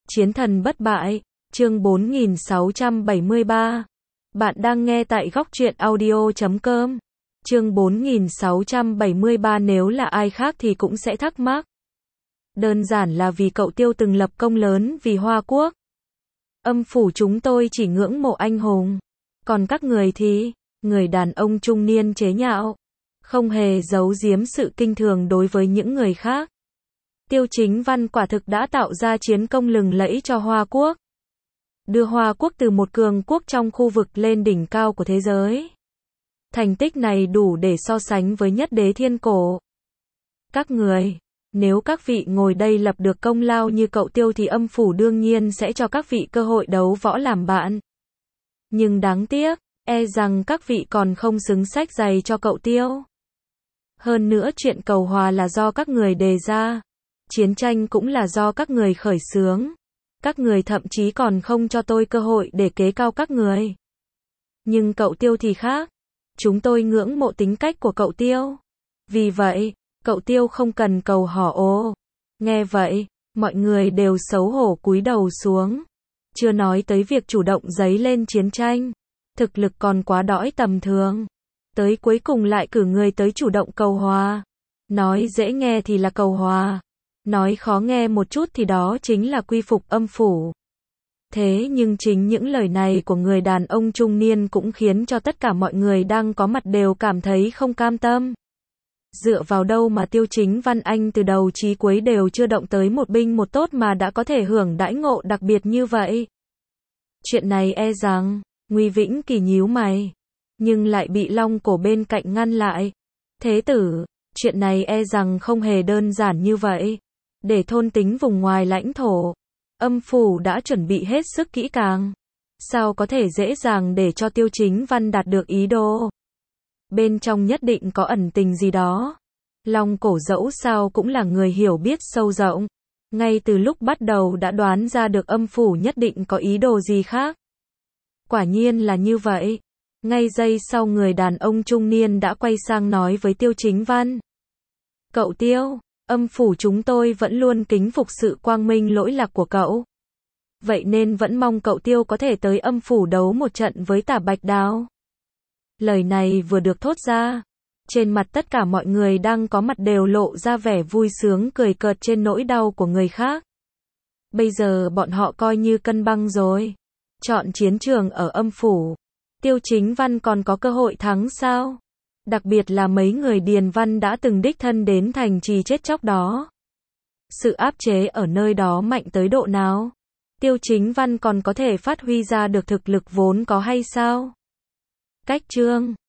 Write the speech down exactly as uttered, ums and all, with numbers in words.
Chiến thần bất bại, chương bốn nghìn sáu trăm bảy mươi ba. Bạn đang nghe tại góc truyện audio chấm com. Chương bốn nghìn sáu trăm bảy mươi ba nếu là ai khác thì cũng sẽ thắc mắc. Đơn giản là vì cậu Tiêu từng lập công lớn vì Hoa Quốc. Âm phủ chúng tôi chỉ ngưỡng mộ anh hùng. Còn các người thì, người đàn ông trung niên chế nhạo. Không hề giấu giếm sự kinh thường đối với những người khác. Tiêu Chính Văn quả thực đã tạo ra chiến công lừng lẫy cho Hoa Quốc. Đưa Hoa Quốc từ một cường quốc trong khu vực lên đỉnh cao của thế giới. Thành tích này đủ để so sánh với nhất đế thiên cổ. Các người, nếu các vị ngồi đây lập được công lao như cậu Tiêu thì âm phủ đương nhiên sẽ cho các vị cơ hội đấu võ làm bạn. Nhưng đáng tiếc, e rằng các vị còn không xứng sách giày cho cậu Tiêu. Hơn nữa chuyện cầu hòa là do các người đề ra. Chiến tranh cũng là do các người khởi xướng. Các người thậm chí còn không cho tôi cơ hội để kế cao các người. Nhưng cậu Tiêu thì khác. Chúng tôi ngưỡng mộ tính cách của cậu Tiêu. Vì vậy, cậu Tiêu không cần cầu hò ô. Nghe vậy, mọi người đều xấu hổ cúi đầu xuống. Chưa nói tới việc chủ động dấy lên chiến tranh. Thực lực còn quá đõi tầm thường. Tới cuối cùng lại cử người tới chủ động cầu hòa. Nói dễ nghe thì là cầu hòa. Nói khó nghe một chút thì đó chính là quy phục âm phủ. Thế nhưng chính những lời này của người đàn ông trung niên cũng khiến cho tất cả mọi người đang có mặt đều cảm thấy không cam tâm. Dựa vào đâu mà Tiêu Chính Văn anh từ đầu chí cuối đều chưa động tới một binh một tốt mà đã có thể hưởng đãi ngộ đặc biệt như vậy? Chuyện này e rằng, Nguy Vĩnh Kỳ nhíu mày, nhưng lại bị Long Cổ bên cạnh ngăn lại. Thế tử, chuyện này e rằng không hề đơn giản như vậy. Để thôn tính vùng ngoài lãnh thổ, âm phủ đã chuẩn bị hết sức kỹ càng. Sao có thể dễ dàng để cho Tiêu Chính Văn đạt được ý đồ? Bên trong nhất định có ẩn tình gì đó. Long Cổ dẫu sao cũng là người hiểu biết sâu rộng. Ngay từ lúc bắt đầu đã đoán ra được âm phủ nhất định có ý đồ gì khác. Quả nhiên là như vậy. Ngay giây sau người đàn ông trung niên đã quay sang nói với Tiêu Chính Văn. Cậu Tiêu, âm phủ chúng tôi vẫn luôn kính phục sự quang minh lỗi lạc của cậu. Vậy nên vẫn mong cậu Tiêu có thể tới âm phủ đấu một trận với Tả Bạch Đào. Lời này vừa được thốt ra. Trên mặt tất cả mọi người đang có mặt đều lộ ra vẻ vui sướng cười cợt trên nỗi đau của người khác. Bây giờ bọn họ coi như cân bằng rồi. Chọn chiến trường ở âm phủ. Tiêu Chính Văn còn có cơ hội thắng sao? Đặc biệt là mấy người Điền Văn đã từng đích thân đến thành trì chết chóc đó. Sự áp chế ở nơi đó mạnh tới độ nào? Tiêu Chính Văn còn có thể phát huy ra được thực lực vốn có hay sao? Cách chương